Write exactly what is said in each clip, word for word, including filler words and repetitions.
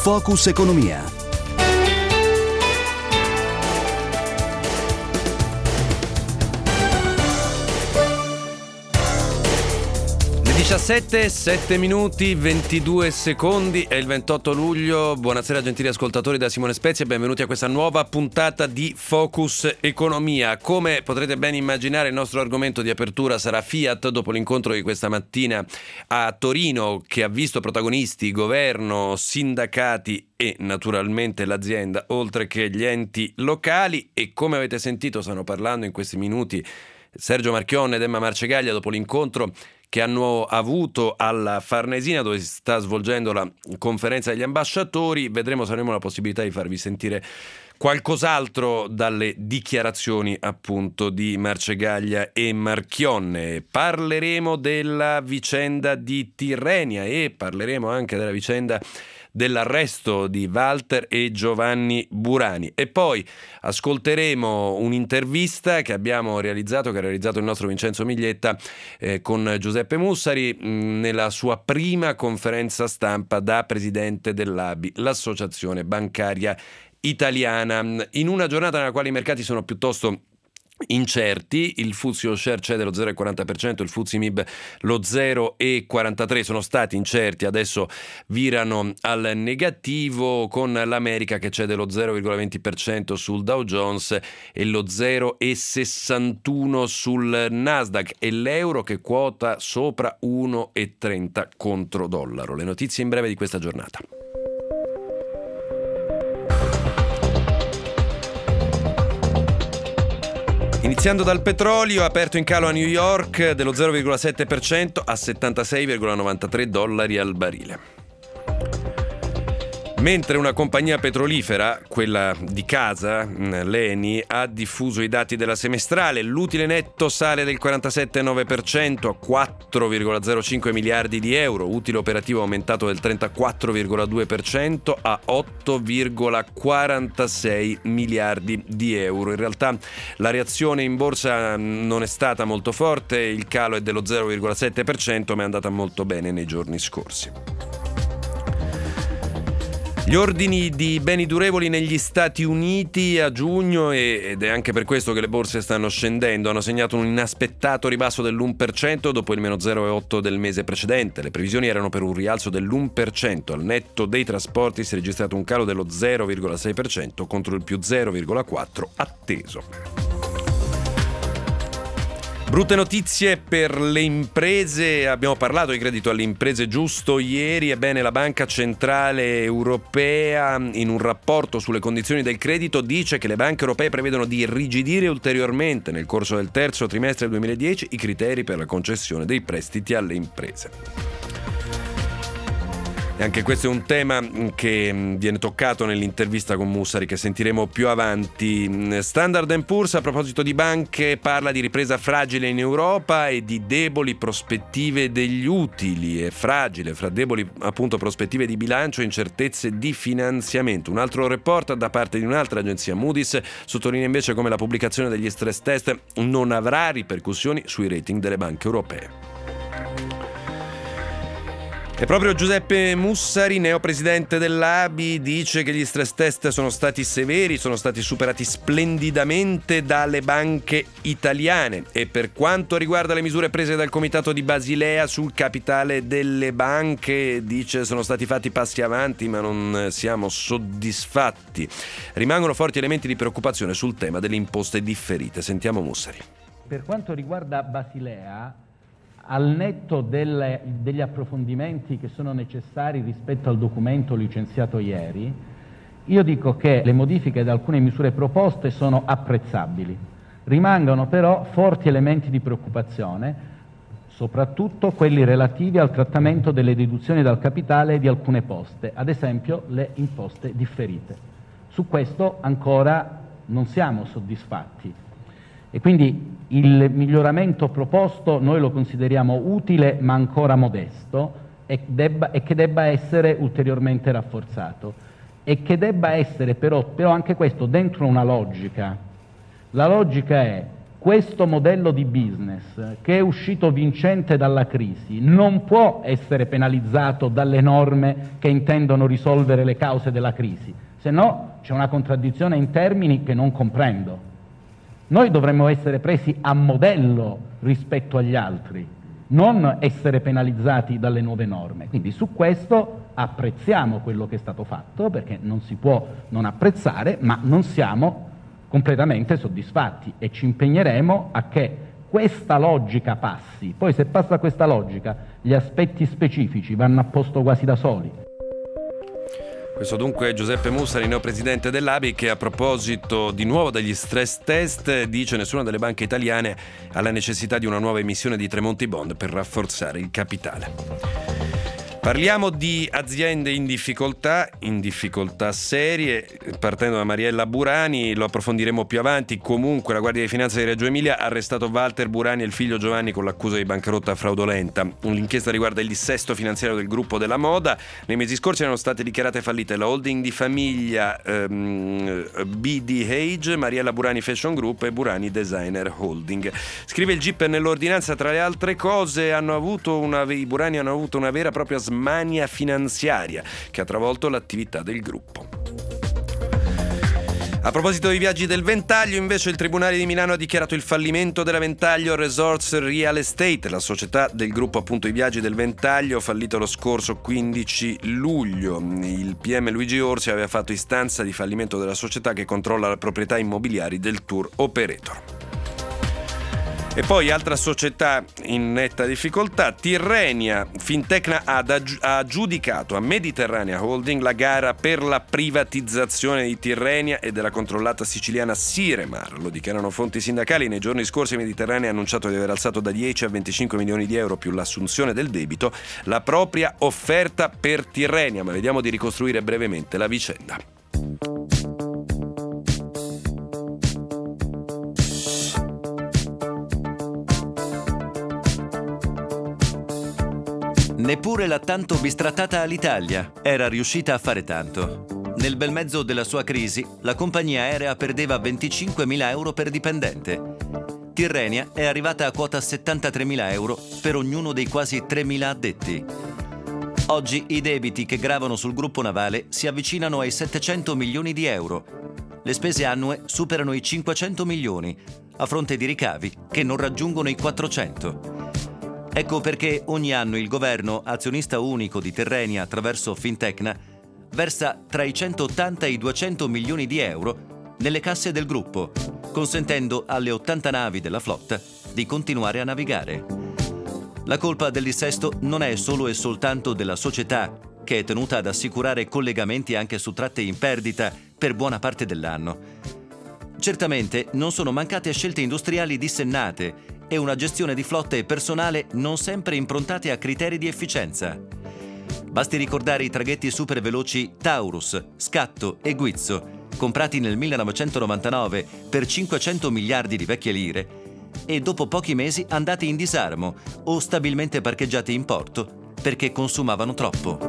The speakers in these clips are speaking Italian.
Focus Economia. diciassette, sette minuti, ventidue secondi, è il ventotto luglio. Buonasera gentili ascoltatori da Simone Spezia e benvenuti a questa nuova puntata di Focus Economia. Come potrete ben immaginare, il nostro argomento di apertura sarà Fiat, dopo l'incontro di questa mattina a Torino che ha visto protagonisti governo, sindacati e naturalmente l'azienda, oltre che gli enti locali. E come avete sentito stanno parlando in questi minuti Sergio Marchionne ed Emma Marcegaglia dopo l'incontro che hanno avuto alla Farnesina, dove si sta svolgendo la conferenza degli ambasciatori. Vedremo se avremo la possibilità di farvi sentire qualcos'altro dalle dichiarazioni appunto di Marcegaglia e Marchionne. Parleremo della vicenda di Tirrenia e parleremo anche della vicenda dell'arresto di Walter e Giovanni Burani. E poi ascolteremo un'intervista che abbiamo realizzato, che ha realizzato il nostro Vincenzo Miglietta eh, con Giuseppe Mussari mh, nella sua prima conferenza stampa da presidente dell'A B I, l'Associazione Bancaria Italiana, in una giornata nella quale i mercati sono piuttosto incerti. Il F T S E All Share cede lo zero virgola quaranta per cento, il F T S E M I B lo zero virgola quarantatré per cento, sono stati incerti, adesso virano al negativo, con l'America che cede lo zero virgola venti per cento sul Dow Jones e lo zero virgola sessantuno per cento sul Nasdaq, e l'euro che quota sopra uno virgola trenta contro dollaro. Le notizie in breve di questa giornata. Iniziando dal petrolio, aperto in calo a New York dello zero virgola sette per cento a settantasei virgola novantatré dollari al barile. Mentre una compagnia petrolifera, quella di casa, l'Eni, ha diffuso i dati della semestrale, l'utile netto sale del quarantasette virgola nove per cento a quattro virgola zero cinque miliardi di euro, utile operativo aumentato del trentaquattro virgola due per cento a otto virgola quarantasei miliardi di euro. In realtà la reazione in borsa non è stata molto forte, il calo è dello zero virgola sette per cento, ma è andata molto bene nei giorni scorsi. Gli ordini di beni durevoli negli Stati Uniti a giugno, ed è anche per questo che le borse stanno scendendo, hanno segnato un inaspettato ribasso dell'uno per cento dopo il meno zero virgola otto per cento del mese precedente. Le previsioni erano per un rialzo dell'uno per cento. Al netto dei trasporti si è registrato un calo dello zero virgola sei per cento contro il più zero virgola quattro per cento atteso. Brutte notizie per le imprese. Abbiamo parlato di credito alle imprese giusto ieri. Ebbene, la Banca Centrale Europea, in un rapporto sulle condizioni del credito, dice che le banche europee prevedono di irrigidire ulteriormente nel corso del terzo trimestre del duemiladieci i criteri per la concessione dei prestiti alle imprese. E anche questo è un tema che viene toccato nell'intervista con Mussari che sentiremo più avanti. Standard and Poor's, a proposito di banche, parla di ripresa fragile in Europa e di deboli prospettive degli utili. È fragile, fra deboli appunto prospettive di bilancio e incertezze di finanziamento. Un altro report da parte di un'altra agenzia, Moody's, sottolinea invece come la pubblicazione degli stress test non avrà ripercussioni sui rating delle banche europee. E proprio Giuseppe Mussari, neopresidente dell'A B I, dice che gli stress test sono stati severi, sono stati superati splendidamente dalle banche italiane. E per quanto riguarda le misure prese dal Comitato di Basilea sul capitale delle banche, dice sono stati fatti passi avanti ma non siamo soddisfatti. Rimangono forti elementi di preoccupazione sul tema delle imposte differite. Sentiamo Mussari. Per quanto riguarda Basilea, al netto delle, degli approfondimenti che sono necessari rispetto al documento licenziato ieri, io dico che le modifiche ad alcune misure proposte sono apprezzabili. Rimangono però forti elementi di preoccupazione, soprattutto quelli relativi al trattamento delle deduzioni dal capitale di alcune poste, ad esempio le imposte differite. Su questo ancora non siamo soddisfatti. E quindi il miglioramento proposto noi lo consideriamo utile ma ancora modesto e, debba, e che debba essere ulteriormente rafforzato e che debba essere però, però anche questo dentro una logica. La logica è questo modello di business, che è uscito vincente dalla crisi, non può essere penalizzato dalle norme che intendono risolvere le cause della crisi, se no c'è una contraddizione in termini che non comprendo. Noi dovremmo essere presi a modello rispetto agli altri, non essere penalizzati dalle nuove norme. Quindi su questo apprezziamo quello che è stato fatto, perché non si può non apprezzare, ma non siamo completamente soddisfatti e ci impegneremo a che questa logica passi. Poi se passa questa logica, gli aspetti specifici vanno a posto quasi da soli. Questo dunque è Giuseppe Mussari, neopresidente dell'A B I, che a proposito di nuovo degli stress test dice: nessuna delle banche italiane ha la necessità di una nuova emissione di Tremonti Bond per rafforzare il capitale. Parliamo di aziende in difficoltà, in difficoltà serie, partendo da Mariella Burani, lo approfondiremo più avanti. Comunque la Guardia di Finanza di Reggio Emilia ha arrestato Walter Burani e il figlio Giovanni con l'accusa di bancarotta fraudolenta. L'inchiesta riguarda il dissesto finanziario del gruppo della moda. Nei mesi scorsi erano state dichiarate fallite la holding di famiglia ehm, B D Hage, Mariella Burani Fashion Group e Burani Designer Holding. Scrive il G I P nell'ordinanza, tra le altre cose, hanno avuto una, i Burani hanno avuto una vera e propria smania finanziaria che ha travolto l'attività del gruppo. A proposito dei viaggi del Ventaglio, invece, il Tribunale di Milano ha dichiarato il fallimento della Ventaglio Resorts Real Estate, la società del gruppo appunto I Viaggi del Ventaglio, fallito lo scorso quindici luglio. Il P M Luigi Orsi aveva fatto istanza di fallimento della società che controlla le proprietà immobiliari del tour operator. E poi altra società in netta difficoltà, Tirrenia. Fintecna ha aggiudicato a Mediterranea Holding la gara per la privatizzazione di Tirrenia e della controllata siciliana Siremar. Lo dichiarano fonti sindacali. Nei giorni scorsi Mediterranea ha annunciato di aver alzato da dieci a venticinque milioni di euro più l'assunzione del debito la propria offerta per Tirrenia. Ma vediamo di ricostruire brevemente la vicenda. Neppure la tanto bistrattata Alitalia era riuscita a fare tanto. Nel bel mezzo della sua crisi, la compagnia aerea perdeva venticinquemila euro per dipendente. Tirrenia è arrivata a quota settantatremila euro per ognuno dei quasi tremila addetti. Oggi i debiti che gravano sul gruppo navale si avvicinano ai settecento milioni di euro. Le spese annue superano i cinquecento milioni, a fronte di ricavi che non raggiungono i quattrocento. Ecco perché ogni anno il governo, azionista unico di Tirrenia attraverso Fintecna, versa tra i centottanta e i duecento milioni di euro nelle casse del gruppo, consentendo alle ottanta navi della flotta di continuare a navigare. La colpa del dissesto non è solo e soltanto della società, che è tenuta ad assicurare collegamenti anche su tratte in perdita per buona parte dell'anno. Certamente non sono mancate scelte industriali dissennate e una gestione di flotta e personale non sempre improntate a criteri di efficienza. Basti ricordare i traghetti superveloci Taurus, Scatto e Guizzo, comprati nel millenovecentonovantanove per cinquecento miliardi di vecchie lire e dopo pochi mesi andati in disarmo o stabilmente parcheggiati in porto perché consumavano troppo.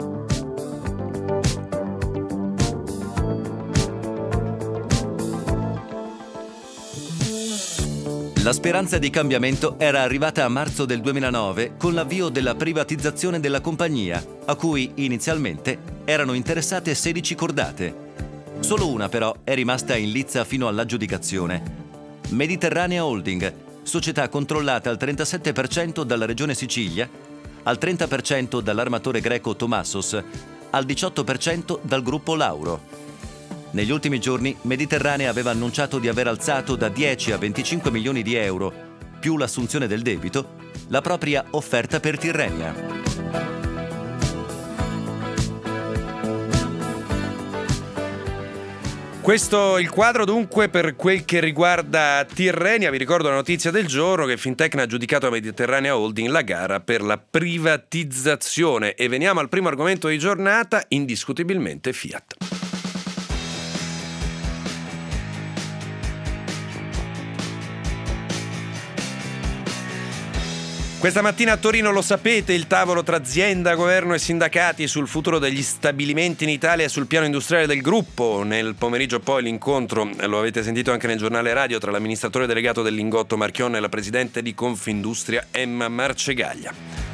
La speranza di cambiamento era arrivata a marzo del duemilanove con l'avvio della privatizzazione della compagnia, a cui inizialmente erano interessate sedici cordate. Solo una però è rimasta in lizza fino all'aggiudicazione. Mediterranea Holding, società controllata al trentasette per cento dalla Regione Sicilia, al trenta per cento dall'armatore greco Tomassos, al diciotto per cento dal gruppo Lauro. Negli ultimi giorni Mediterranea aveva annunciato di aver alzato da dieci a venticinque milioni di euro, più l'assunzione del debito, la propria offerta per Tirrenia. Questo è il quadro dunque per quel che riguarda Tirrenia. Vi ricordo la notizia del giorno che Fintecna ha aggiudicato a Mediterranea Holding la gara per la privatizzazione. E veniamo al primo argomento di giornata, indiscutibilmente Fiat. Questa mattina a Torino, lo sapete, il tavolo tra azienda, governo e sindacati sul futuro degli stabilimenti in Italia e sul piano industriale del gruppo. Nel pomeriggio poi l'incontro, lo avete sentito anche nel giornale radio, tra l'amministratore delegato del Lingotto Marchionne e la presidente di Confindustria Emma Marcegaglia.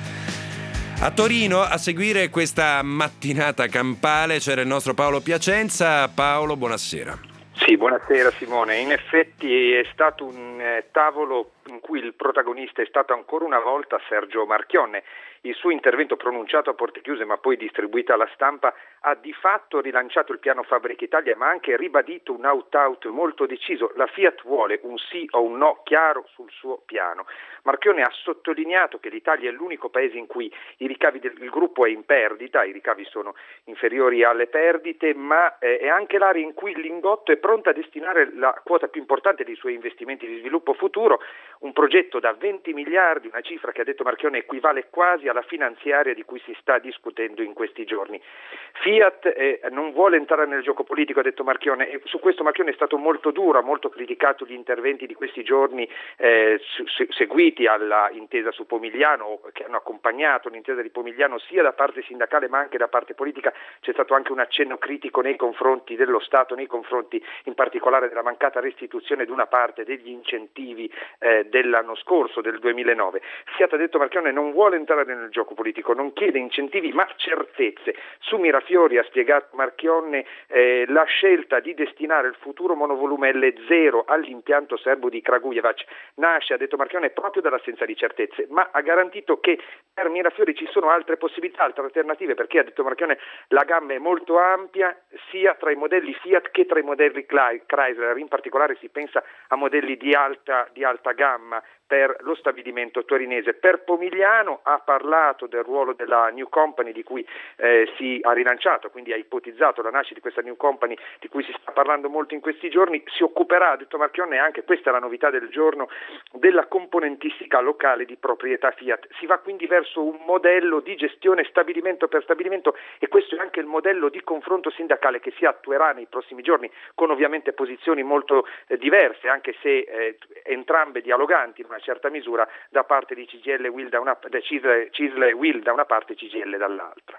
A Torino, a seguire questa mattinata campale, c'era il nostro Paolo Piacenza. Paolo, buonasera. Sì, buonasera Simone. In effetti è stato un eh, tavolo in cui il protagonista è stato ancora una volta Sergio Marchionne. Il suo intervento, pronunciato a porte chiuse ma poi distribuito alla stampa, ha di fatto rilanciato il piano Fabbrica Italia, ma ha anche ribadito un out-out molto deciso. La Fiat vuole un sì o un no chiaro sul suo piano. Marchionne ha sottolineato che l'Italia è l'unico paese in cui i ricavi del il gruppo è in perdita, i ricavi sono inferiori alle perdite, ma eh, è anche l'area in cui il Lingotto è pronto a destinare la quota più importante dei suoi investimenti di sviluppo futuro, un progetto da venti miliardi, una cifra che ha detto Marchionne equivale quasi alla finanziaria di cui si sta discutendo in questi giorni. Fiat eh, non vuole entrare nel gioco politico, ha detto Marchionne, e su questo Marchionne è stato molto duro, ha molto criticato gli interventi di questi giorni eh, su, su, seguiti alla intesa su Pomigliano, che hanno accompagnato l'intesa di Pomigliano sia da parte sindacale ma anche da parte politica. C'è stato anche un accenno critico nei confronti dello Stato, nei confronti in particolare della mancata restituzione di una parte degli incentivi eh, dell'anno scorso, del duemilanove. Fiat, ha detto Marchionne, non vuole entrare nel gioco politico, non chiede incentivi ma certezze. Su Mirafiori, ha spiegato Marchionne, eh, la scelta di destinare il futuro monovolume L zero all'impianto serbo di Kragujevac nasce, ha detto Marchionne, proprio dall'assenza di certezze, ma ha garantito che per Mirafiori ci sono altre possibilità, altre alternative, perché, ha detto Marchionne, la gamma è molto ampia sia tra i modelli Fiat che tra i modelli Chrysler, in particolare si pensa a modelli di alta, di alta gamma per lo stabilimento torinese. Per Pomigliano ha parlato del ruolo della New Company di cui eh, si ha rilanciato, quindi ha ipotizzato la nascita di questa New Company di cui si sta parlando molto in questi giorni. Si occuperà, ha detto Marchionne, anche questa è la novità del giorno, della componentistica locale di proprietà Fiat. Si va quindi verso un modello di gestione stabilimento per stabilimento, e questo è anche il modello di confronto sindacale che si attuerà nei prossimi giorni, con ovviamente posizioni molto eh, diverse, anche se eh, entrambe dialoganti in una certa misura, da parte di C G I L Will da una Cisle, Cisle Will da una parte, C G I L dall'altra.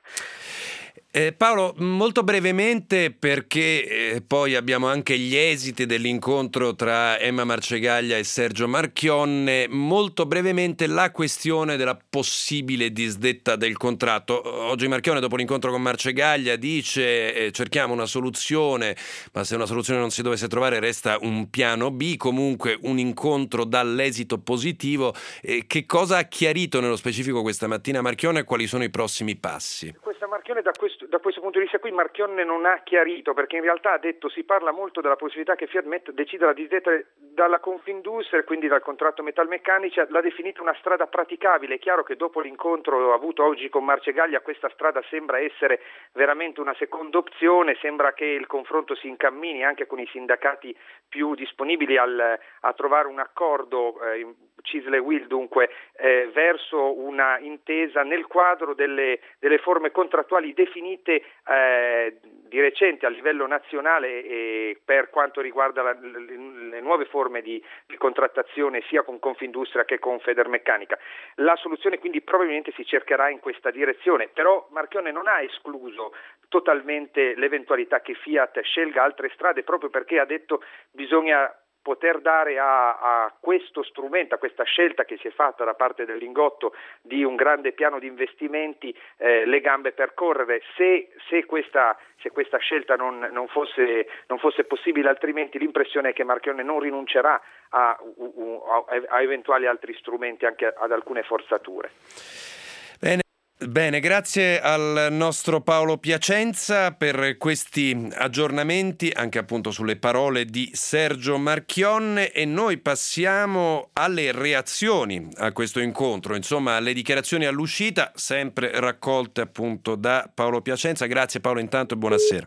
Eh, Paolo, molto brevemente, perché eh, poi abbiamo anche gli esiti dell'incontro tra Emma Marcegaglia e Sergio Marchionne, molto brevemente la questione della possibile disdetta del contratto. Oggi Marchionne, dopo l'incontro con Marcegaglia, dice eh, cerchiamo una soluzione, ma se una soluzione non si dovesse trovare resta un piano B, comunque un incontro dall'esito positivo. Eh, che cosa ha chiarito nello specifico questa mattina Marchionne e quali sono i prossimi passi? Questa Marchionne, da questo, da questo punto di vista qui, Marchionne non ha chiarito, perché in realtà ha detto, si parla molto della possibilità che Fiat decida la disdetta dalla Confindustria, quindi dal contratto metalmeccanici, l'ha definita una strada praticabile. È chiaro che dopo l'incontro avuto oggi con Marcegaglia questa strada sembra essere veramente una seconda opzione, sembra che il confronto si incammini anche con i sindacati più disponibili al, a trovare un accordo, eh, Cisle Will dunque, eh, verso una intesa nel quadro delle, delle forme contrattuali definite eh, di recente a livello nazionale e per quanto riguarda la, le, le nuove forme di, di contrattazione sia con Confindustria che con Federmeccanica. La soluzione quindi probabilmente si cercherà in questa direzione, però Marchionne non ha escluso totalmente l'eventualità che Fiat scelga altre strade, proprio perché ha detto bisogna poter dare a, a questo strumento, a questa scelta che si è fatta da parte del Lingotto di un grande piano di investimenti, eh, le gambe per correre. Se, se, questa, se questa scelta non, non, fosse, non fosse possibile, altrimenti l'impressione è che Marchionne non rinuncerà a, a, a eventuali altri strumenti, anche ad alcune forzature. Bene. Bene, grazie al nostro Paolo Piacenza per questi aggiornamenti, anche appunto sulle parole di Sergio Marchionne, e noi passiamo alle reazioni a questo incontro, insomma alle dichiarazioni all'uscita, sempre raccolte appunto da Paolo Piacenza. Grazie Paolo intanto e buonasera.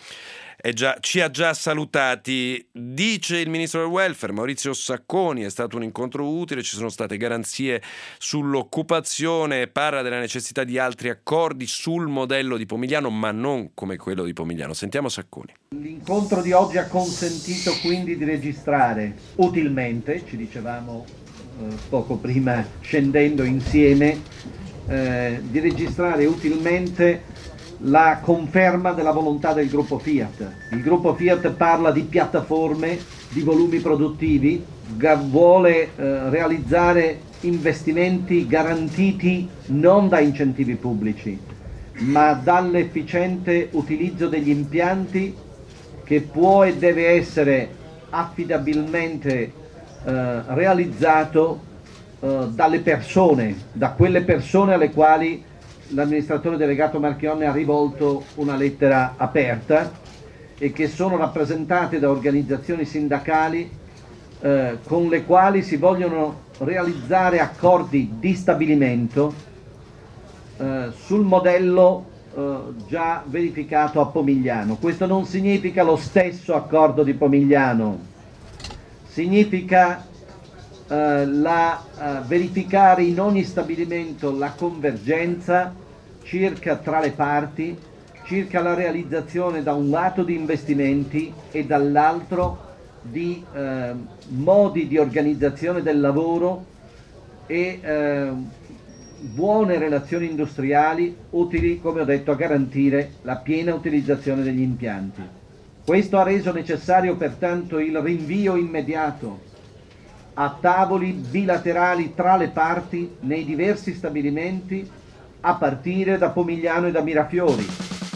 È già, ci ha già salutati. Dice il ministro del welfare Maurizio Sacconi: è stato un incontro utile, ci sono state garanzie sull'occupazione, parla della necessità di altri accordi sul modello di Pomigliano, ma non come quello di Pomigliano. Sentiamo Sacconi. L'incontro di oggi ha consentito quindi di registrare utilmente, ci dicevamo eh, poco prima scendendo insieme, eh, di registrare utilmente la conferma della volontà del gruppo Fiat. Il gruppo Fiat parla di piattaforme, di volumi produttivi, vuole eh, realizzare investimenti garantiti non da incentivi pubblici, ma dall'efficiente utilizzo degli impianti che può e deve essere affidabilmente eh, realizzato eh, dalle persone, da quelle persone alle quali l'amministratore delegato Marchionne ha rivolto una lettera aperta e che sono rappresentate da organizzazioni sindacali eh, con le quali si vogliono realizzare accordi di stabilimento eh, sul modello eh, già verificato a Pomigliano. Questo non significa lo stesso accordo di Pomigliano, significa eh, la, eh, verificare in ogni stabilimento la convergenza circa tra le parti, circa la realizzazione da un lato di investimenti e dall'altro di eh, modi di organizzazione del lavoro e eh, buone relazioni industriali utili, come ho detto, a garantire la piena utilizzazione degli impianti. Questo ha reso necessario pertanto il rinvio immediato a tavoli bilaterali tra le parti nei diversi stabilimenti a partire da Pomigliano e da Mirafiori.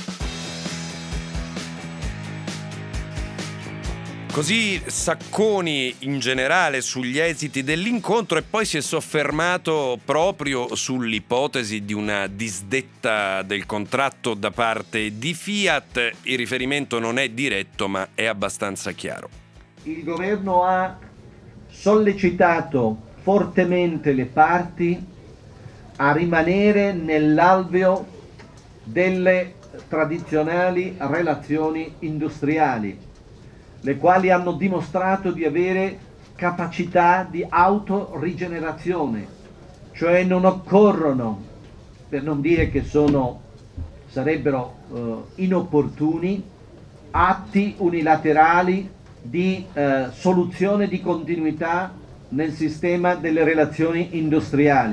Così Sacconi in generale sugli esiti dell'incontro, e poi si è soffermato proprio sull'ipotesi di una disdetta del contratto da parte di Fiat. Il riferimento non è diretto, ma è abbastanza chiaro. Il governo ha sollecitato fortemente le parti a rimanere nell'alveo delle tradizionali relazioni industriali, le quali hanno dimostrato di avere capacità di autorigenerazione, cioè non occorrono, per non dire che sono, sarebbero eh, inopportuni, atti unilaterali di eh, soluzione di continuità nel sistema delle relazioni industriali.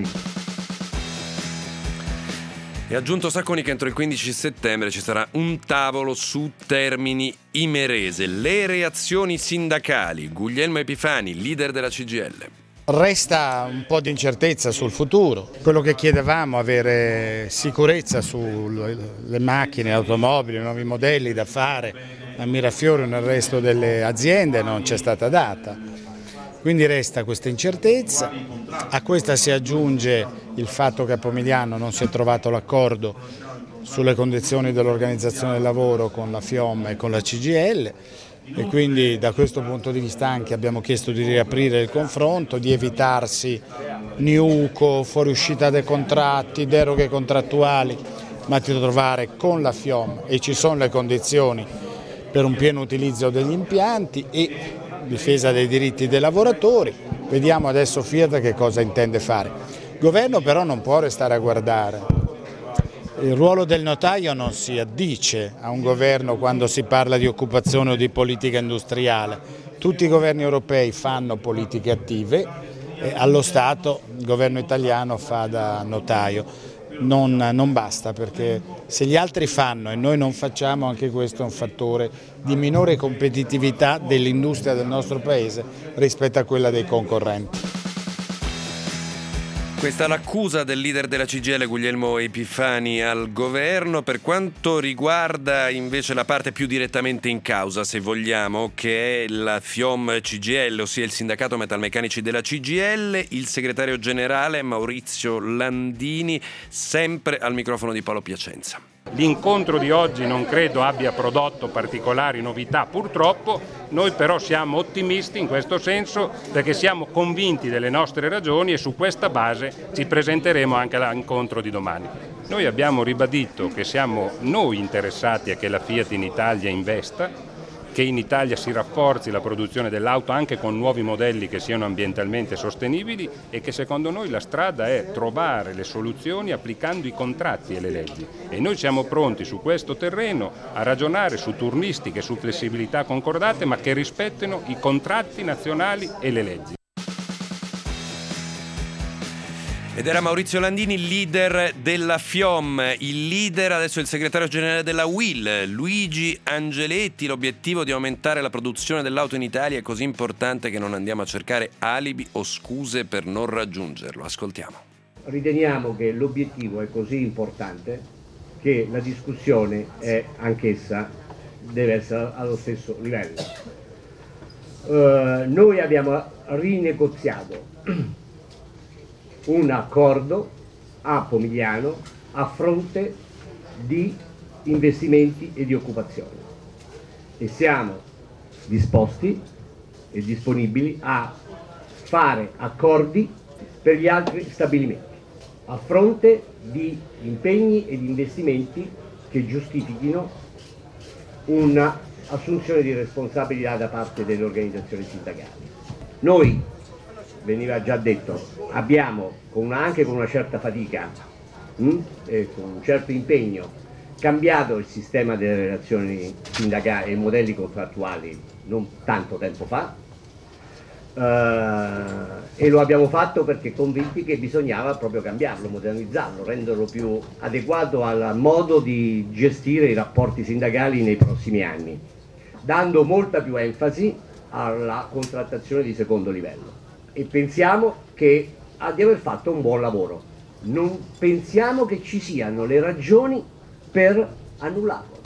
E ha aggiunto Sacconi che entro il quindici settembre ci sarà un tavolo su Termini Imerese. Le reazioni sindacali. Guglielmo Epifani, leader della C G I L. Resta un po' di incertezza sul futuro. Quello che chiedevamo, avere sicurezza sulle macchine, automobili, nuovi modelli da fare a Mirafiori e nel resto delle aziende, non c'è stata data. Quindi resta questa incertezza, a questa si aggiunge il fatto che a Pomigliano non si è trovato l'accordo sulle condizioni dell'organizzazione del lavoro con la FIOM e con la C G I L, e quindi da questo punto di vista anche abbiamo chiesto di riaprire il confronto, di evitarsi niuco, fuoriuscita dei contratti, deroghe contrattuali, ma di trovare con la FIOM, e ci sono le condizioni per un pieno utilizzo degli impianti e difesa dei diritti dei lavoratori. Vediamo adesso Fiat che cosa intende fare. Il governo però non può restare a guardare. Il ruolo del notaio non si addice a un governo quando si parla di occupazione o di politica industriale. Tutti i governi europei fanno politiche attive e allo Stato il governo italiano fa da notaio. Non, non basta, perché se gli altri fanno e noi non facciamo, anche questo è un fattore di minore competitività dell'industria del nostro paese rispetto a quella dei concorrenti. Questa è l'accusa del leader della C G I L Guglielmo Epifani al governo. Per quanto riguarda invece la parte più direttamente in causa, se vogliamo, che è la FIOM C G I L, ossia il sindacato metalmeccanici della C G I L, il segretario generale Maurizio Landini, sempre al microfono di Paolo Piacenza. L'incontro di oggi non credo abbia prodotto particolari novità, purtroppo. Noi però siamo ottimisti in questo senso, perché siamo convinti delle nostre ragioni e su questa base ci presenteremo anche all'incontro di domani. Noi abbiamo ribadito che siamo noi interessati a che la Fiat in Italia investa, che in Italia si rafforzi la produzione dell'auto anche con nuovi modelli che siano ambientalmente sostenibili, e che secondo noi la strada è trovare le soluzioni applicando i contratti e le leggi. E noi siamo pronti su questo terreno a ragionare su turnistiche, su flessibilità concordate, ma che rispettino i contratti nazionali e le leggi. Ed era Maurizio Landini, leader della FIOM, il leader adesso è il segretario generale della U I L, Luigi Angeletti. L'obiettivo di aumentare la produzione dell'auto in Italia è così importante che non andiamo a cercare alibi o scuse per non raggiungerlo. Ascoltiamo. Riteniamo che l'obiettivo è così importante che la discussione è anch'essa deve essere allo stesso livello. Uh, noi abbiamo rinegoziato un accordo a Pomigliano a fronte di investimenti e di occupazione e siamo disposti e disponibili a fare accordi per gli altri stabilimenti a fronte di impegni e di investimenti che giustifichino un'assunzione di responsabilità da parte delle organizzazioni sindacali. Noi, veniva già detto, abbiamo con una, anche con una certa fatica mh, e con un certo impegno cambiato il sistema delle relazioni sindacali e i modelli contrattuali non tanto tempo fa eh, e lo abbiamo fatto perché convinti che bisognava proprio cambiarlo, modernizzarlo, renderlo più adeguato al modo di gestire i rapporti sindacali nei prossimi anni, dando molta più enfasi alla contrattazione di secondo livello. E pensiamo che di aver fatto un buon lavoro. Non pensiamo che ci siano le ragioni per annullarlo.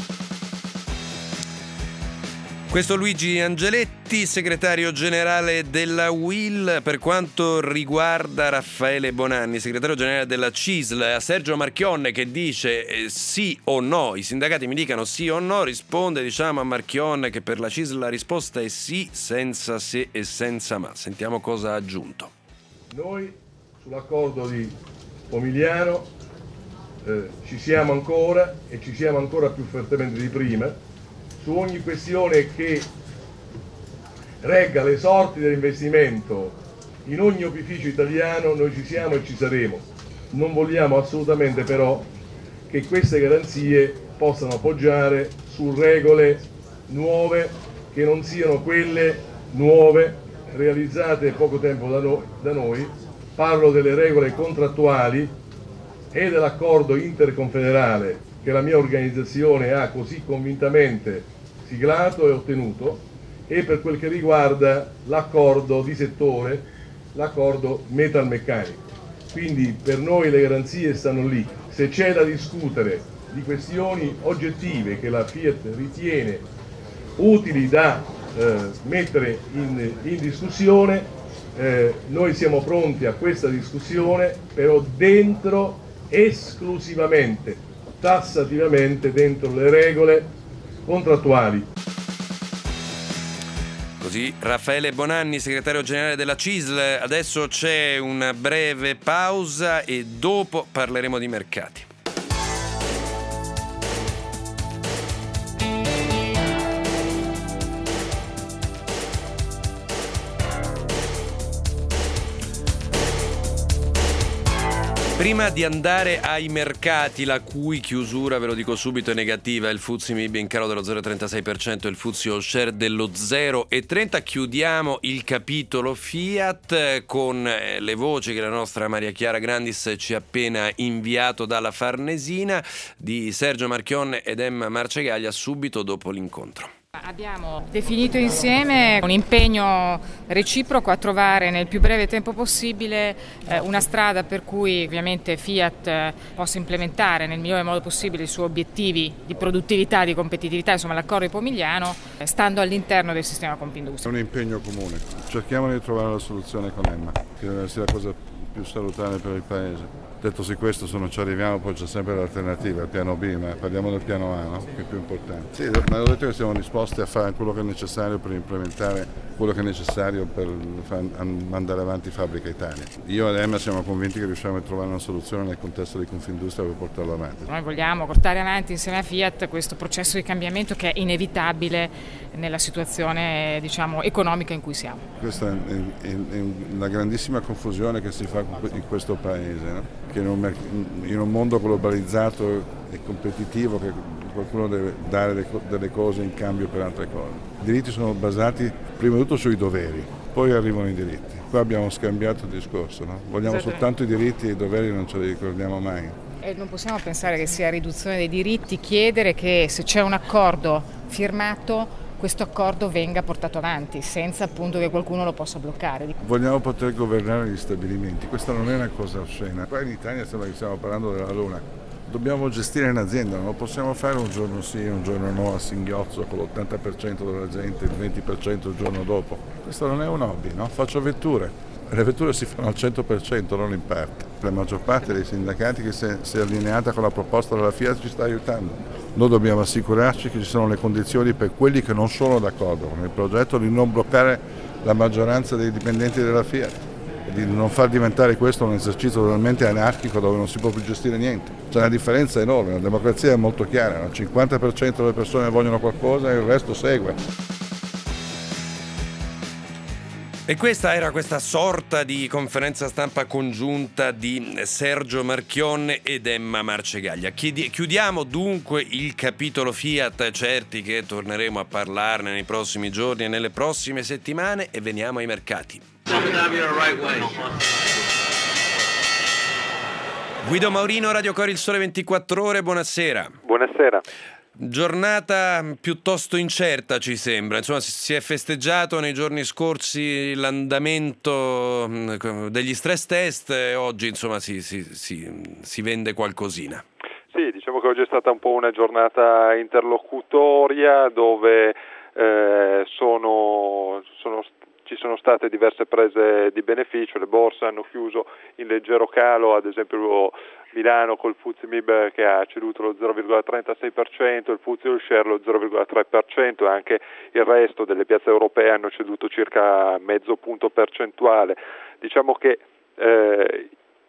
Questo Luigi Angeletti, segretario generale della U I L. Per quanto riguarda Raffaele Bonanni, segretario generale della C I S L, a Sergio Marchionne che dice eh, sì o no, i sindacati mi dicano sì o no, risponde diciamo a Marchionne che per la C I S L la risposta è sì, senza se e senza ma. Sentiamo cosa ha aggiunto. Noi sull'accordo di Pomigliano eh, ci siamo ancora e ci siamo ancora più fortemente di prima. Su ogni questione che regga le sorti dell'investimento in ogni opificio italiano noi ci siamo e ci saremo. Non vogliamo assolutamente però che queste garanzie possano appoggiare su regole nuove che non siano quelle nuove realizzate poco tempo da noi, da noi. Parlo delle regole contrattuali e dell'accordo interconfederale che la mia organizzazione ha così convintamente siglato e ottenuto, e per quel che riguarda l'accordo di settore, l'accordo metalmeccanico. Quindi per noi le garanzie stanno lì. Se c'è da discutere di questioni oggettive che la Fiat ritiene utili da eh, mettere in, in discussione, eh, noi siamo pronti a questa discussione, però dentro esclusivamente tassativamente dentro le regole contrattuali. Così Raffaele Bonanni, segretario generale della C I S L. Adesso c'è una breve pausa e dopo parleremo di mercati. Prima di andare ai mercati, la cui chiusura, ve lo dico subito, è negativa, il F T S E M I B in calo dello zero virgola trentasei per cento, il F T S E All Share dello zero virgola trenta per cento, chiudiamo il capitolo Fiat con le voci che la nostra Maria Chiara Grandis ci ha appena inviato dalla Farnesina, di Sergio Marchionne ed Emma Marcegaglia subito dopo l'incontro. Abbiamo definito insieme un impegno reciproco a trovare nel più breve tempo possibile eh, una strada per cui ovviamente Fiat eh, possa implementare nel migliore modo possibile i suoi obiettivi di produttività, di competitività, insomma l'accordo di Pomigliano, eh, stando all'interno del sistema Confindustria. È un impegno comune, cerchiamo di trovare la soluzione con Emma, che deve essere la cosa più salutare per il Paese. Detto sì questo, se non ci arriviamo poi c'è sempre l'alternativa, il piano B, ma parliamo del piano A, no? Che è più importante. Sì, ma ho detto che siamo disposti a fare quello che è necessario per implementare quello che è necessario per mandare avanti Fabbrica Italia. Io ed Emma siamo convinti che riusciamo a trovare una soluzione nel contesto di Confindustria per portarlo avanti. Noi vogliamo portare avanti insieme a Fiat questo processo di cambiamento che è inevitabile nella situazione, diciamo, economica in cui siamo. Questa è, è, è una grandissima confusione che si fa in questo Paese, no? Che in un, in un mondo globalizzato e competitivo che qualcuno deve dare delle cose in cambio per altre cose. I diritti sono basati prima di tutto sui doveri poi arrivano i diritti. Qua abbiamo scambiato il discorso, no? Vogliamo soltanto i diritti e i doveri, non ce li ricordiamo mai. E non possiamo pensare che sia riduzione dei diritti chiedere che se c'è un accordo firmato questo accordo venga portato avanti senza appunto che qualcuno lo possa bloccare. Vogliamo poter governare gli stabilimenti, questa non è una cosa oscena. Qua in Italia sembra che stiamo parlando della Luna. Dobbiamo gestire un'azienda, non lo possiamo fare un giorno sì e un giorno no a singhiozzo con l'ottanta per cento della gente e il venti per cento il giorno dopo. Questo non è un hobby, no? Faccio vetture. Le vetture si fanno al cento per cento, non in parte. La maggior parte dei sindacati che si è, si è allineata con la proposta della Fiat ci sta aiutando. Noi dobbiamo assicurarci che ci sono le condizioni per quelli che non sono d'accordo con il progetto di non bloccare la maggioranza dei dipendenti della Fiat e di non far diventare questo un esercizio totalmente anarchico dove non si può più gestire niente. C'è una differenza enorme, la democrazia è molto chiara, il cinquanta per cento delle persone vogliono qualcosa e il resto segue. E questa era questa sorta di conferenza stampa congiunta di Sergio Marchionne ed Emma Marcegaglia. Chiudiamo dunque il capitolo Fiat, certi che torneremo a parlarne nei prossimi giorni e nelle prossime settimane, e veniamo ai mercati. Guido Maurino, Radio Cori, Il Sole ventiquattro Ore, buonasera. Buonasera. Giornata piuttosto incerta ci sembra, insomma si è festeggiato nei giorni scorsi l'andamento degli stress test e oggi insomma si, si, si, si vende qualcosina. Sì, diciamo che oggi è stata un po' una giornata interlocutoria dove eh, sono, sono ci sono state diverse prese di beneficio, le borse hanno chiuso in leggero calo, ad esempio Milano col F T S E M I B che ha ceduto lo zero virgola trentasei per cento, il F T S E All Share lo zero virgola tre per cento e anche il resto delle piazze europee hanno ceduto circa mezzo punto percentuale. Diciamo che eh,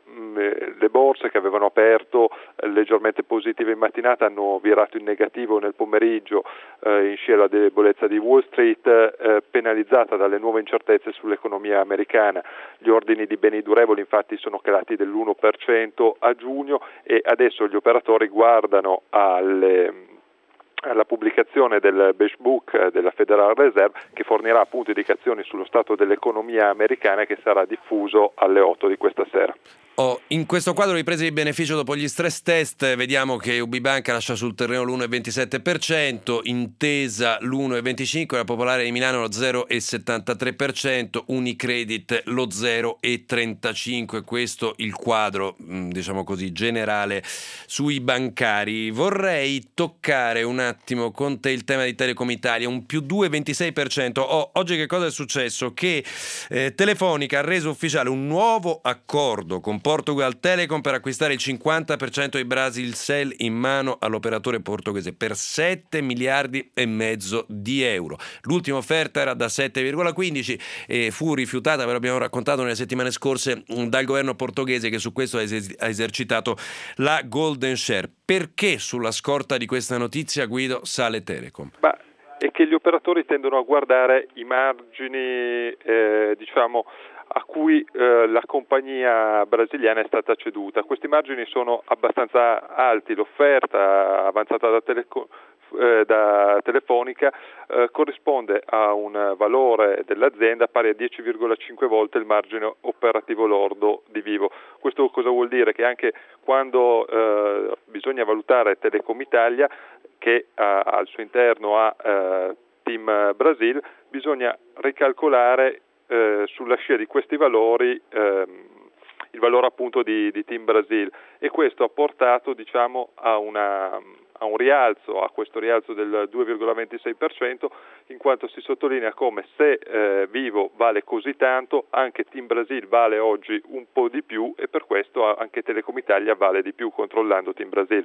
le borse che avevano aperto leggermente positive in mattinata hanno virato in negativo nel pomeriggio eh, in scia alla debolezza di Wall Street, eh, penalizzata dalle nuove incertezze sull'economia americana. Gli ordini di beni durevoli infatti sono calati dell'uno per cento a giugno e adesso gli operatori guardano alle alla pubblicazione del Beige Book della Federal Reserve che fornirà appunto indicazioni sullo stato dell'economia americana che sarà diffuso alle otto di questa sera. Oh, in questo quadro di prese di beneficio dopo gli stress test vediamo che U B Banca lascia sul terreno l'uno virgola ventisette per cento, Intesa l'uno virgola venticinque per cento, la Popolare di Milano lo zero virgola settantatré per cento, Unicredit lo zero virgola trentacinque per cento. Questo il quadro diciamo così generale sui bancari. Vorrei toccare un attimo con te il tema di Telecom Italia, un più due virgola ventisei per cento. Oh, oggi che cosa è successo? Che eh, Telefonica ha reso ufficiale un nuovo accordo con Portugal Telecom per acquistare il cinquanta per cento di Brasilcell in mano all'operatore portoghese per sette miliardi e mezzo di euro. L'ultima offerta era da sette virgola quindici e fu rifiutata, ve l'abbiamo raccontato nelle settimane scorse, dal governo portoghese che su questo ha esercitato la Golden Share. Perché sulla scorta di questa notizia, Guido, sale Telecom? Ma è che gli operatori tendono a guardare i margini, eh, diciamo, a cui eh, la compagnia brasiliana è stata ceduta. Questi margini sono abbastanza alti, l'offerta avanzata da, Teleco, eh, da Telefonica eh, corrisponde a un valore dell'azienda pari a dieci virgola cinque volte il margine operativo lordo di Vivo. Questo cosa vuol dire? Che anche quando eh, bisogna valutare Telecom Italia, che ha, al suo interno ha eh, Team Brasil, bisogna ricalcolare Eh, sulla scia di questi valori ehm, il valore appunto di, di Team Brasil, e questo ha portato diciamo a, una, a un rialzo, a questo rialzo del due virgola ventisei per cento, in quanto si sottolinea come se eh, Vivo vale così tanto, anche Team Brasil vale oggi un po' di più e per questo anche Telecom Italia vale di più controllando Team Brasil.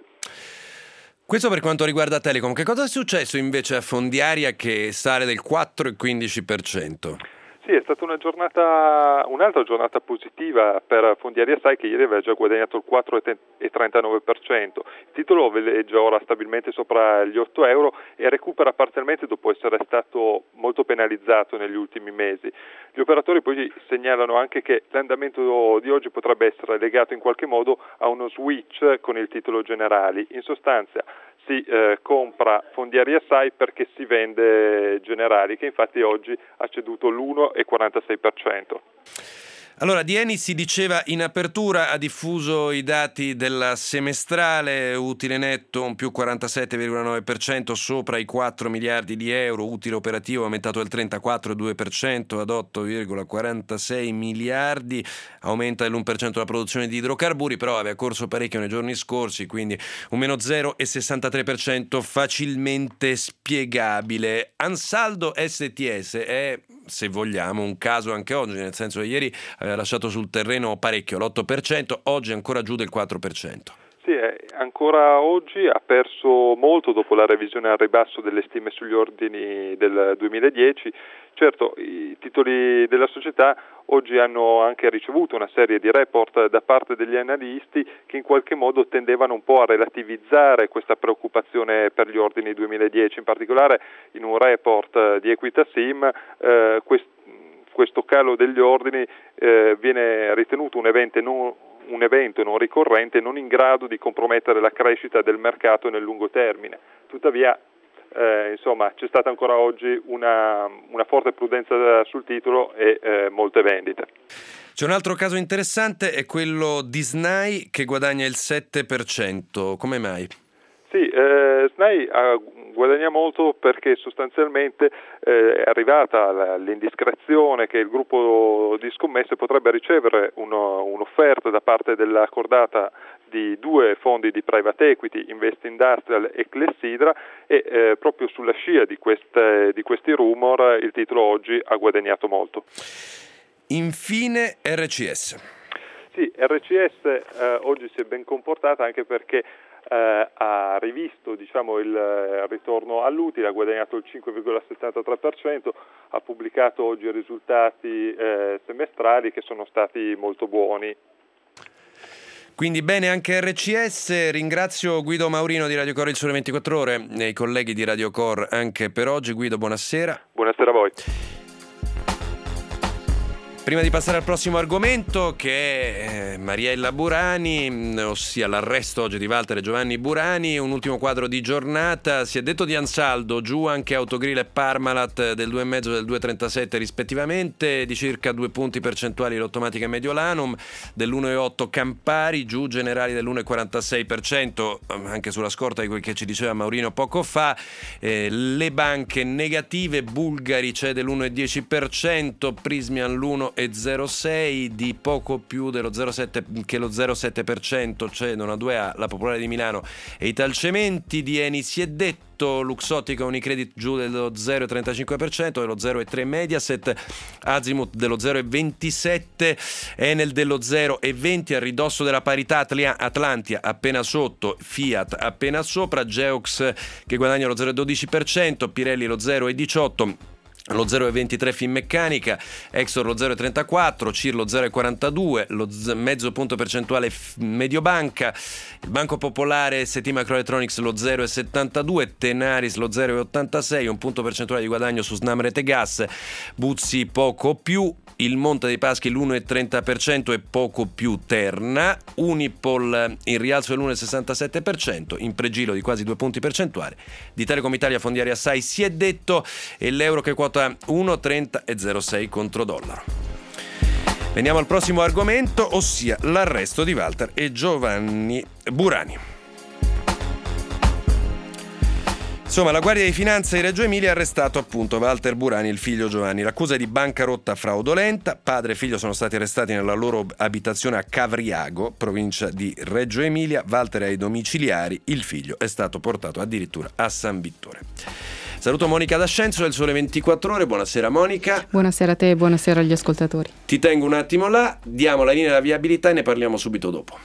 Questo per quanto riguarda Telecom. Che cosa è successo invece a Fondiaria che sale del quattro virgola quindici per cento? Sì, è stata una giornata, un'altra giornata positiva per Fondiaria Sai, che ieri aveva già guadagnato il quattro virgola trentanove per cento. Il titolo veleggia ora stabilmente sopra gli otto euro e recupera parzialmente dopo essere stato molto penalizzato negli ultimi mesi. Gli operatori poi segnalano anche che l'andamento di oggi potrebbe essere legato in qualche modo a uno switch con il titolo Generali. In sostanza, si eh, compra Fondiaria S A I perché si vende Generali, che infatti oggi ha ceduto l'uno virgola quarantasei per cento. Allora, di Eni si diceva in apertura, ha diffuso i dati della semestrale, utile netto un più quarantasette virgola nove per cento sopra i quattro miliardi di euro, utile operativo aumentato del trentaquattro virgola due per cento ad otto virgola quarantasei miliardi, aumenta dell'uno per cento la produzione di idrocarburi, però aveva corso parecchio nei giorni scorsi, quindi un meno zero virgola sessantatré per cento facilmente spiegabile. Ansaldo S T S è, se vogliamo, un caso anche oggi, nel senso che ieri aveva lasciato sul terreno parecchio, l'otto per cento, oggi è ancora giù del quattro per cento. Sì, ancora oggi ha perso molto dopo la revisione al ribasso delle stime sugli ordini del duemiladieci. Certo, i titoli della società oggi hanno anche ricevuto una serie di report da parte degli analisti che in qualche modo tendevano un po' a relativizzare questa preoccupazione per gli ordini duemiladieci, in particolare in un report di Equitasim eh, quest- questo calo degli ordini eh, viene ritenuto un evento non un evento non ricorrente, non in grado di compromettere la crescita del mercato nel lungo termine. Tuttavia, eh, insomma, c'è stata ancora oggi una, una forte prudenza sul titolo e eh, molte vendite. C'è un altro caso interessante, è quello di S N A I che guadagna il sette per cento. Come mai? Sì, eh, S N A I ha guadagna molto perché sostanzialmente eh, è arrivata l'indiscrezione che il gruppo di scommesse potrebbe ricevere uno, un'offerta da parte della cordata di due fondi di private equity, Invest Industrial e Clessidra, e eh, proprio sulla scia di, queste, di questi rumor il titolo oggi ha guadagnato molto. Infine R C S. Sì, R C S eh, oggi si è ben comportata anche perché Eh, ha rivisto diciamo, il eh, ritorno all'utile, ha guadagnato il cinque virgola settantatré per cento, ha pubblicato oggi i risultati eh, semestrali che sono stati molto buoni. Quindi bene anche R C S. Ringrazio Guido Maurino di Radio Core Il Sole ventiquattro Ore e i colleghi di Radio Core anche per oggi. Guido, buonasera. Buonasera a voi. Prima di passare al prossimo argomento, che è Mariella Burani, ossia l'arresto oggi di Walter e Giovanni Burani, un ultimo quadro di giornata. Si è detto di Ansaldo, giù anche Autogrill e Parmalat del due virgola cinque e del due virgola trentasette rispettivamente, di circa due punti percentuali l'Automatica e Mediolanum, dell'uno virgola otto Campari, giù Generali dell'uno virgola quarantasei per cento, anche sulla scorta di quel che ci diceva Maurino poco fa. Eh, le banche negative, Bulgari cede l'uno virgola dieci per cento, Prismian l'uno e zero virgola sei, di poco più dello zero virgola sette che lo zero virgola sette per cento cedono a due A la Popolare di Milano e Italcementi. Di Eni si è detto, Luxottica Unicredit giù dello zero virgola trentacinque per cento, dello zero virgola tre Mediaset, Azimut dello zero virgola ventisette, Enel dello zero virgola venti, a ridosso della parità Atlantia appena sotto, Fiat appena sopra, Geox che guadagna lo zero virgola dodici per cento, Pirelli lo zero virgola diciotto, lo zero virgola ventitré Finmeccanica, Exor lo zero virgola trentaquattro, C I R lo zero virgola quarantadue, lo z- mezzo punto percentuale Mediobanca, il Banco Popolare S T Microelectronics lo zero virgola settantadue, Tenaris lo zero virgola ottantasei, un punto percentuale di guadagno su Snam Rete Gas, Buzzi poco più, il Monte dei Paschi l'uno virgola trenta per cento e poco più Terna, Unipol in rialzo dell'uno virgola sessantasette per cento, in pregilo di quasi due punti percentuali, di Telecom Italia Fondiaria S A I si è detto, e l'euro che quota uno virgola trenta e zero virgola sei contro dollaro. Veniamo al prossimo argomento, ossia l'arresto di Walter e Giovanni Burani. Insomma, la Guardia di Finanza di Reggio Emilia ha arrestato appunto Walter Burani e il figlio Giovanni. L'accusa è di bancarotta fraudolenta. Padre e figlio sono stati arrestati nella loro abitazione a Cavriago, provincia di Reggio Emilia. Walter è ai domiciliari, il figlio è stato portato addirittura a San Vittore. Saluto Monica D'Ascenzo del Sole ventiquattro Ore. Buonasera Monica. Buonasera a te e buonasera agli ascoltatori. Ti tengo un attimo là, diamo la linea della viabilità e ne parliamo subito dopo.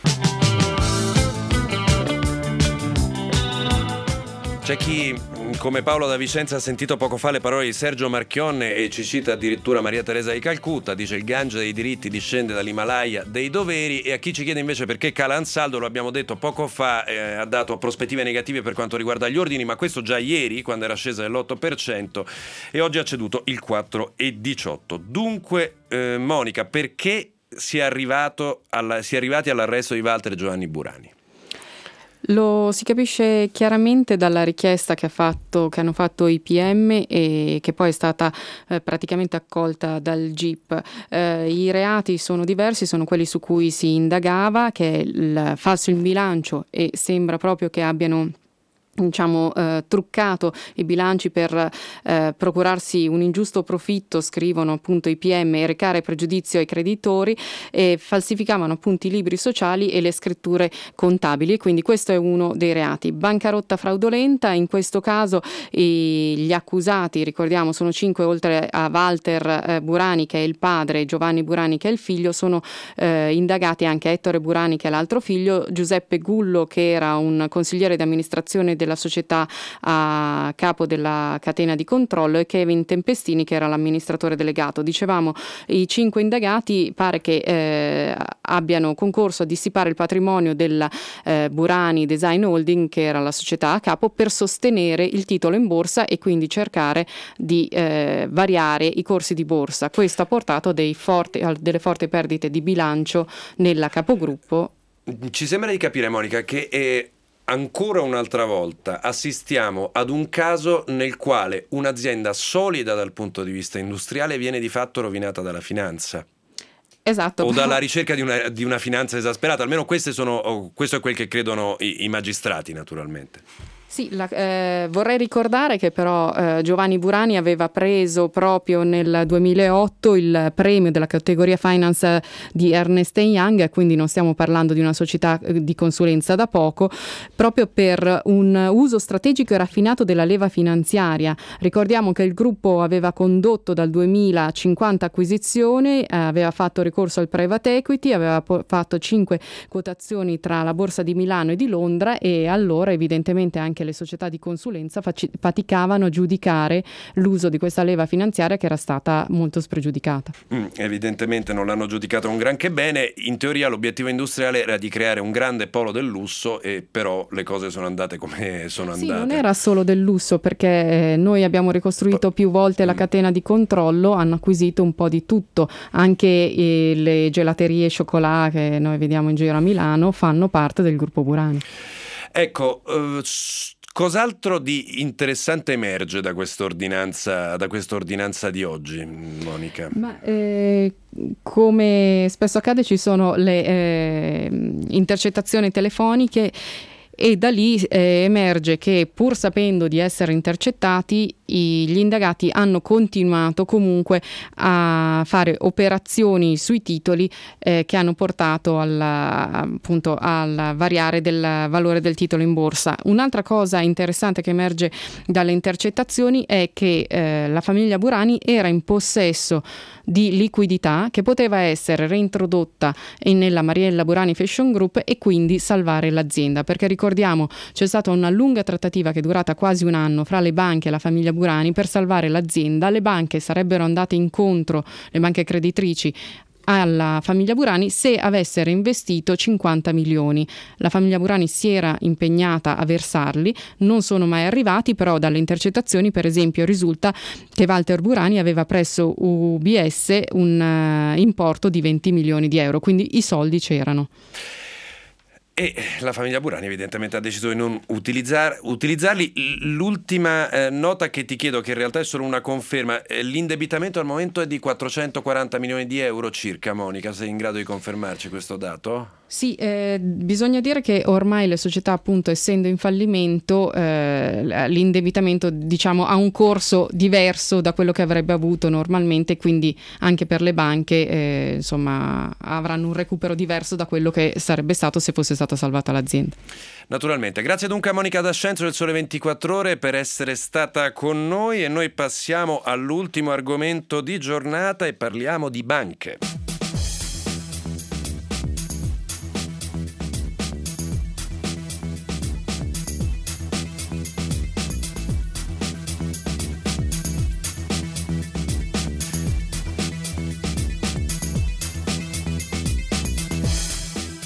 C'è chi, come Paolo da Vicenza, ha sentito poco fa le parole di Sergio Marchionne e ci cita addirittura Maria Teresa di Calcutta, dice il Gange dei diritti discende dall'Himalaya dei doveri, e a chi ci chiede invece perché cala Ansaldo, lo abbiamo detto poco fa, eh, ha dato prospettive negative per quanto riguarda gli ordini, ma questo già ieri, quando era scesa dell'otto per cento, e oggi ha ceduto il quattro virgola diciotto. Dunque, eh, Monica, perché si è, arrivato alla, si è arrivati all'arresto di Walter e Giovanni Burani? Lo si capisce chiaramente dalla richiesta che, ha fatto, che hanno fatto i P M e che poi è stata eh, praticamente accolta dal G I P. Eh, I reati sono diversi, sono quelli su cui si indagava, che è il falso in bilancio, e sembra proprio che abbiano diciamo eh, truccato i bilanci per eh, procurarsi un ingiusto profitto, scrivono appunto i P M, e recare pregiudizio ai creditori, e falsificavano appunto i libri sociali e le scritture contabili, e quindi questo è uno dei reati. Bancarotta fraudolenta, in questo caso i, gli accusati, ricordiamo, sono cinque, oltre a Walter eh, Burani che è il padre, Giovanni Burani che è il figlio, sono eh, indagati anche Ettore Burani che è l'altro figlio, Giuseppe Gullo che era un consigliere di amministrazione della società a capo della catena di controllo, e Kevin Tempestini che era l'amministratore delegato. Dicevamo, i cinque indagati pare che eh, abbiano concorso a dissipare il patrimonio della eh, Burani Design Holding, che era la società a capo, per sostenere il titolo in borsa e quindi cercare di eh, variare i corsi di borsa. Questo ha portato dei forti, delle forti perdite di bilancio nella capogruppo. Ci sembra di capire, Monica, che è ancora un'altra volta assistiamo ad un caso nel quale un'azienda solida dal punto di vista industriale viene di fatto rovinata dalla finanza. Esatto. O dalla ricerca di una, di una finanza esasperata. Almeno queste sono, questo è quel che credono i, i magistrati, naturalmente. Sì, la, eh, vorrei ricordare che però eh, Giovanni Burani aveva preso proprio nel duemilaotto il premio della categoria Finance di Ernst and Young, quindi non stiamo parlando di una società di consulenza da poco, proprio per un uso strategico e raffinato della leva finanziaria. Ricordiamo che il gruppo aveva condotto dal duemila cinquanta acquisizioni, eh, aveva fatto ricorso al private equity, aveva po- fatto cinque quotazioni tra la borsa di Milano e di Londra, e allora evidentemente anche le società di consulenza faci- faticavano a giudicare l'uso di questa leva finanziaria che era stata molto spregiudicata. Mm, evidentemente non l'hanno giudicata un granché bene. In teoria l'obiettivo industriale era di creare un grande polo del lusso, e però le cose sono andate come sono andate. Sì, non era solo del lusso, perché noi abbiamo ricostruito più volte la catena di controllo, hanno acquisito un po' di tutto, anche eh, le gelaterie cioccolà che noi vediamo in giro a Milano fanno parte del gruppo Burani. Ecco, uh, cos'altro di interessante emerge da quest'ordinanza, da quest'ordinanza di oggi, Monica? Ma eh, come spesso accade ci sono le eh, intercettazioni telefoniche, e da lì eh, emerge che, pur sapendo di essere intercettati, i, gli indagati hanno continuato comunque a fare operazioni sui titoli eh, che hanno portato alla, appunto al variare del valore del titolo in borsa. Un'altra cosa interessante che emerge dalle intercettazioni è che eh, la famiglia Burani era in possesso di liquidità che poteva essere reintrodotta nella Mariella Burani Fashion Group e quindi salvare l'azienda, perché ricordiamo c'è stata una lunga trattativa che è durata quasi un anno fra le banche e la famiglia Burani per salvare l'azienda. Le banche sarebbero andate incontro, le banche creditrici, alla famiglia Burani se avesse reinvestito cinquanta milioni. La famiglia Burani si era impegnata a versarli, non sono mai arrivati, però dalle intercettazioni per esempio risulta che Walter Burani aveva presso U B S un uh, importo di venti milioni di euro, quindi i soldi c'erano. E la famiglia Burani evidentemente ha deciso di non utilizzar, utilizzarli. L'ultima eh, nota che ti chiedo, che in realtà è solo una conferma, eh, l'indebitamento al momento è di quattrocentoquaranta milioni di euro circa. Monica, sei in grado di confermarci questo dato? Sì, eh, bisogna dire che ormai le società, appunto, essendo in fallimento, eh, l'indebitamento diciamo ha un corso diverso da quello che avrebbe avuto normalmente, quindi anche per le banche eh, insomma avranno un recupero diverso da quello che sarebbe stato se fosse stata salvata l'azienda. Naturalmente. Grazie dunque a Monica D'Ascenzo del Sole ventiquattro Ore per essere stata con noi, e noi passiamo all'ultimo argomento di giornata e parliamo di banche. Il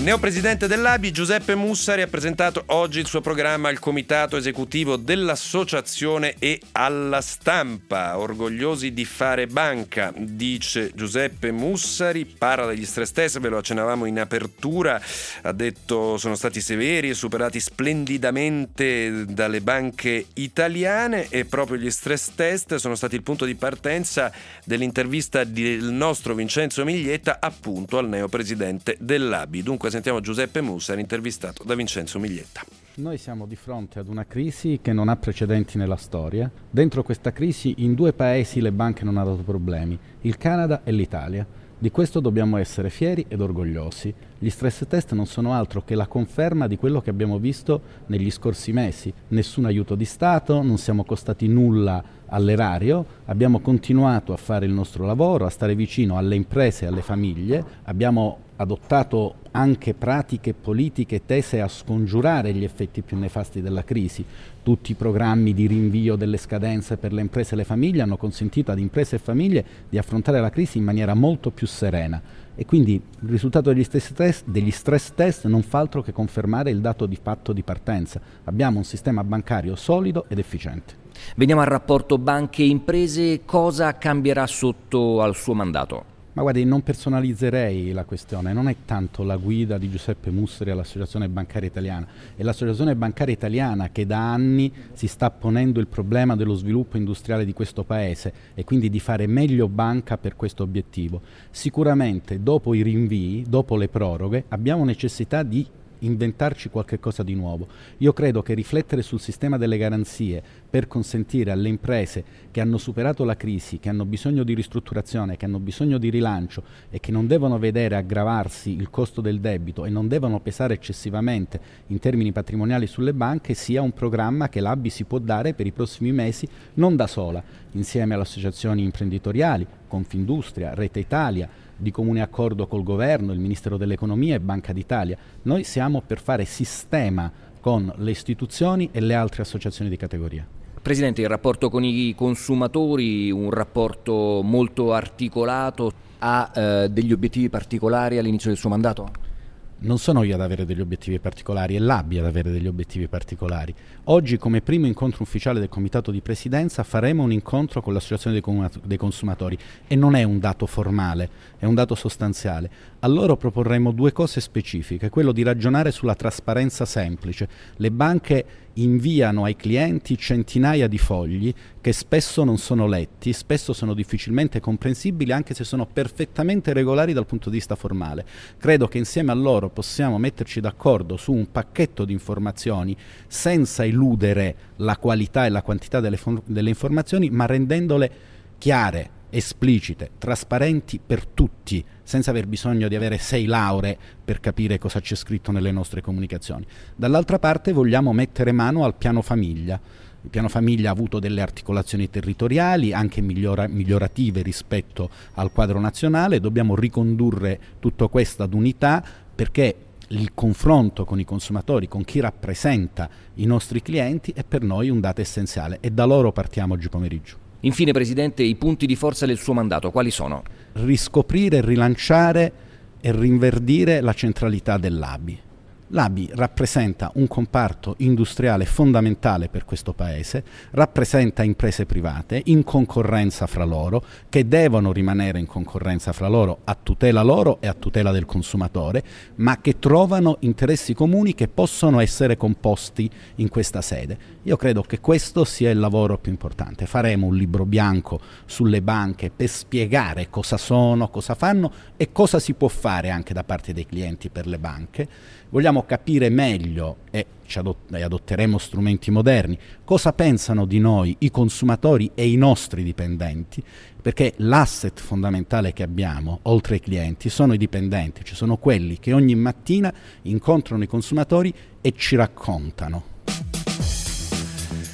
neopresidente dell'A B I Giuseppe Mussari ha presentato oggi il suo programma al comitato esecutivo dell'associazione e alla stampa. Orgogliosi di fare banca, dice Giuseppe Mussari, parla degli stress test, ve lo accennavamo in apertura, ha detto sono stati severi e superati splendidamente dalle banche italiane, e proprio gli stress test sono stati il punto di partenza dell'intervista del nostro Vincenzo Miglietta appunto al neopresidente dell'A B I. Dunque sentiamo Giuseppe Mussari intervistato da Vincenzo Miglietta. Noi siamo di fronte ad una crisi che non ha precedenti nella storia. Dentro questa crisi in due paesi le banche non hanno dato problemi, il Canada e l'Italia. Di questo dobbiamo essere fieri ed orgogliosi. Gli stress test non sono altro che la conferma di quello che abbiamo visto negli scorsi mesi. Nessun aiuto di Stato, non siamo costati nulla all'erario, abbiamo continuato a fare il nostro lavoro, a stare vicino alle imprese e alle famiglie, abbiamo adottato anche pratiche politiche tese a scongiurare gli effetti più nefasti della crisi. Tutti i programmi di rinvio delle scadenze per le imprese e le famiglie hanno consentito ad imprese e famiglie di affrontare la crisi in maniera molto più serena, e quindi il risultato degli stress test, degli stress test non fa altro che confermare il dato di fatto di partenza. Abbiamo un sistema bancario solido ed efficiente. Veniamo al rapporto banche-imprese, cosa cambierà sotto al suo mandato? Ma guardi, non personalizzerei la questione, non è tanto la guida di Giuseppe Mussari all'Associazione Bancaria Italiana, è l'Associazione Bancaria Italiana che da anni si sta ponendo il problema dello sviluppo industriale di questo Paese e quindi di fare meglio banca per questo obiettivo. Sicuramente dopo i rinvii, dopo le proroghe, abbiamo necessità di inventarci qualche cosa di nuovo. Io credo che riflettere sul sistema delle garanzie per consentire alle imprese che hanno superato la crisi, che hanno bisogno di ristrutturazione, che hanno bisogno di rilancio e che non devono vedere aggravarsi il costo del debito e non devono pesare eccessivamente in termini patrimoniali sulle banche, sia un programma che l'A B I si può dare per i prossimi mesi, non da sola, insieme alle associazioni imprenditoriali, Confindustria, Rete Italia, di comune accordo col governo, il Ministero dell'Economia e Banca d'Italia. Noi siamo per fare sistema con le istituzioni e le altre associazioni di categoria. Presidente, il rapporto con i consumatori, un rapporto molto articolato, ha eh, degli obiettivi particolari all'inizio del suo mandato? Non sono io ad avere degli obiettivi particolari, è l'A B I ad avere degli obiettivi particolari. Oggi, come primo incontro ufficiale del Comitato di Presidenza, faremo un incontro con l'Associazione dei Consumatori e non è un dato formale, è un dato sostanziale. A loro proporremo due cose specifiche, quello di ragionare sulla trasparenza semplice. Le banche inviano ai clienti centinaia di fogli che spesso non sono letti, spesso sono difficilmente comprensibili anche se sono perfettamente regolari dal punto di vista formale. Credo che insieme a loro possiamo metterci d'accordo su un pacchetto di informazioni senza eludere la qualità e la quantità delle, delle informazioni, ma rendendole chiare, esplicite, trasparenti per tutti, senza aver bisogno di avere sei lauree per capire cosa c'è scritto nelle nostre comunicazioni. Dall'altra parte vogliamo mettere mano al piano famiglia. Il piano famiglia ha avuto delle articolazioni territoriali, anche migliora, migliorative rispetto al quadro nazionale. Dobbiamo ricondurre tutto questo ad unità, perché il confronto con i consumatori, con chi rappresenta i nostri clienti, è per noi un dato essenziale e da loro partiamo oggi pomeriggio. Infine, Presidente, i punti di forza del suo mandato quali sono? Riscoprire, rilanciare e rinverdire la centralità dell'A B I. L'A B I rappresenta un comparto industriale fondamentale per questo Paese, rappresenta imprese private in concorrenza fra loro, che devono rimanere in concorrenza fra loro a tutela loro e a tutela del consumatore, ma che trovano interessi comuni che possono essere composti in questa sede. Io credo che questo sia il lavoro più importante. Faremo un libro bianco sulle banche per spiegare cosa sono, cosa fanno e cosa si può fare anche da parte dei clienti per le banche. Vogliamo capire meglio, e ci adott- e adotteremo strumenti moderni, cosa pensano di noi i consumatori e i nostri dipendenti, perché l'asset fondamentale che abbiamo, oltre ai clienti, sono i dipendenti, ci sono quelli che ogni mattina incontrano i consumatori e ci raccontano.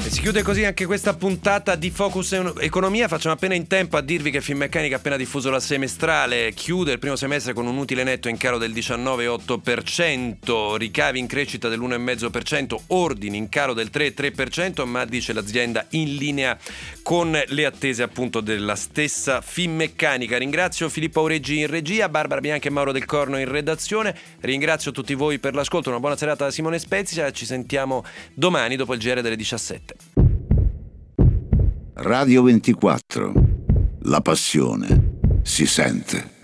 E si chiude così anche questa puntata di Focus Economia. Facciamo appena in tempo a dirvi che Finmeccanica ha appena diffuso la semestrale, chiude il primo semestre con un utile netto in calo del diciannove virgola otto per cento, ricavi in crescita dell'uno virgola cinque per cento, ordini in calo del tre virgola tre per cento, ma dice l'azienda in linea con le attese appunto della stessa Finmeccanica. Ringrazio Filippo Aureggi in regia, Barbara Bianchi e Mauro Del Corno in redazione. Ringrazio tutti voi per l'ascolto, una buona serata da Simone Spezia, ci sentiamo domani dopo il G R delle diciassette. Radio ventiquattro. La passione si sente.